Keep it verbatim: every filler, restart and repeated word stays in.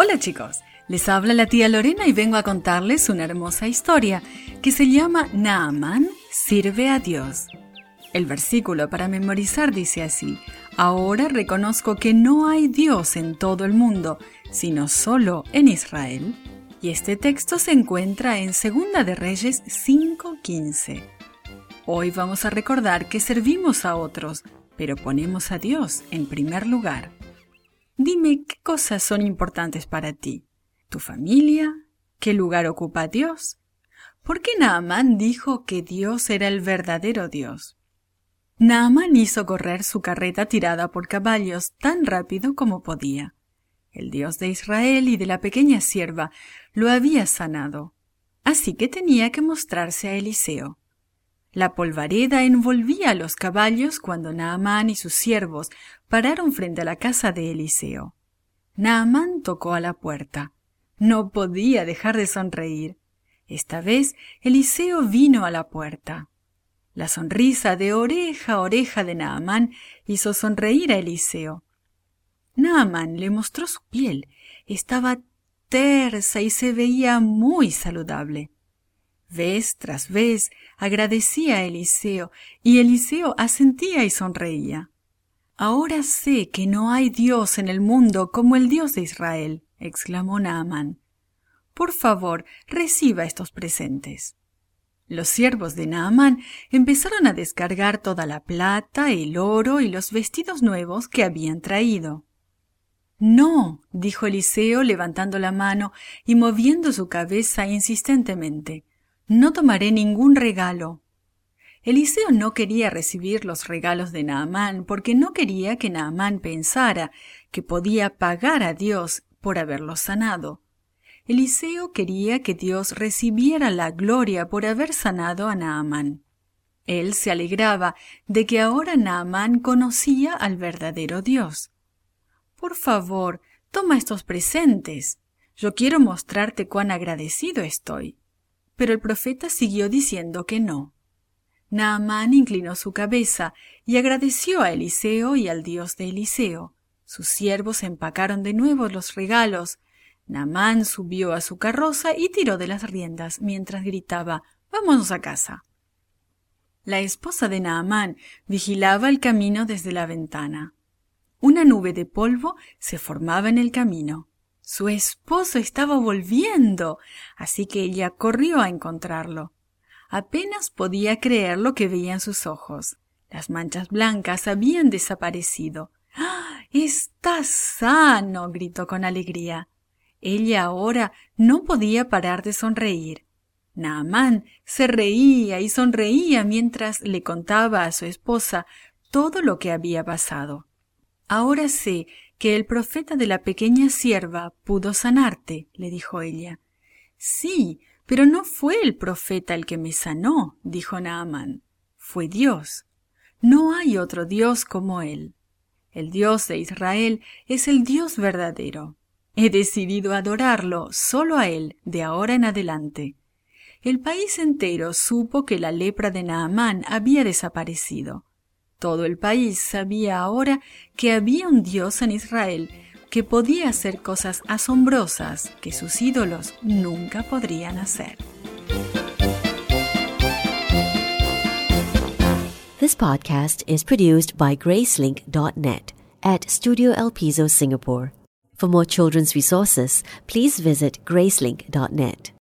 Hola chicos, les habla la tía Lorena y vengo a contarles una hermosa historia que se llama Naamán sirve a Dios. El versículo para memorizar dice así: ahora reconozco que no hay Dios en todo el mundo, sino solo en Israel. Y este texto se encuentra en Segunda de Reyes cinco quince. Hoy vamos a recordar que servimos a otros, pero ponemos a Dios en primer lugar. Dime, ¿qué cosas son importantes para ti? ¿Tu familia? ¿Qué lugar ocupa Dios? ¿Por qué Naamán dijo que Dios era el verdadero Dios? Naamán hizo correr su carreta tirada por caballos tan rápido como podía. El Dios de Israel y de la pequeña sierva lo había sanado, así que tenía que mostrarse a Eliseo. La polvareda envolvía a los caballos cuando Naamán y sus siervos pararon frente a la casa de Eliseo. Naamán tocó a la puerta. No podía dejar de sonreír. Esta vez Eliseo vino a la puerta. La sonrisa de oreja a oreja de Naamán hizo sonreír a Eliseo. Naamán le mostró su piel. Estaba tersa y se veía muy saludable. Vez tras vez agradecía a Eliseo, y Eliseo asentía y sonreía. «Ahora sé que no hay Dios en el mundo como el Dios de Israel», exclamó Naamán. «Por favor, reciba estos presentes». Los siervos de Naamán empezaron a descargar toda la plata, el oro y los vestidos nuevos que habían traído. «No», dijo Eliseo levantando la mano y moviendo su cabeza insistentemente, «no tomaré ningún regalo». Eliseo no quería recibir los regalos de Naamán porque no quería que Naamán pensara que podía pagar a Dios por haberlo sanado. Eliseo quería que Dios recibiera la gloria por haber sanado a Naamán. Él se alegraba de que ahora Naamán conocía al verdadero Dios. «Por favor, toma estos presentes. Yo quiero mostrarte cuán agradecido estoy». Pero el profeta siguió diciendo que no. Naamán inclinó su cabeza y agradeció a Eliseo y al Dios de Eliseo. Sus siervos empacaron de nuevo los regalos. Naamán subió a su carroza y tiró de las riendas mientras gritaba: «¡Vámonos a casa!». La esposa de Naamán vigilaba el camino desde la ventana. Una nube de polvo se formaba en el camino. Su esposo estaba volviendo, así que ella corrió a encontrarlo. Apenas podía creer lo que veía en sus ojos. Las manchas blancas habían desaparecido. «¡Ah! ¡Está sano!», gritó con alegría. Ella ahora no podía parar de sonreír. Naamán se reía y sonreía mientras le contaba a su esposa todo lo que había pasado. «Ahora sé que el profeta de la pequeña sierva pudo sanarte», le dijo ella. «Sí, pero no fue el profeta el que me sanó», dijo Naamán. «Fue Dios. No hay otro Dios como Él. El Dios de Israel es el Dios verdadero. He decidido adorarlo solo a Él de ahora en adelante». El país entero supo que la lepra de Naamán había desaparecido. Todo el país sabía ahora que había un Dios en Israel que podía hacer cosas asombrosas que sus ídolos nunca podrían hacer. This podcast is produced by Gracelink dot net at Studio El Piso, Singapore. For more children's resources, please visit Gracelink dot net.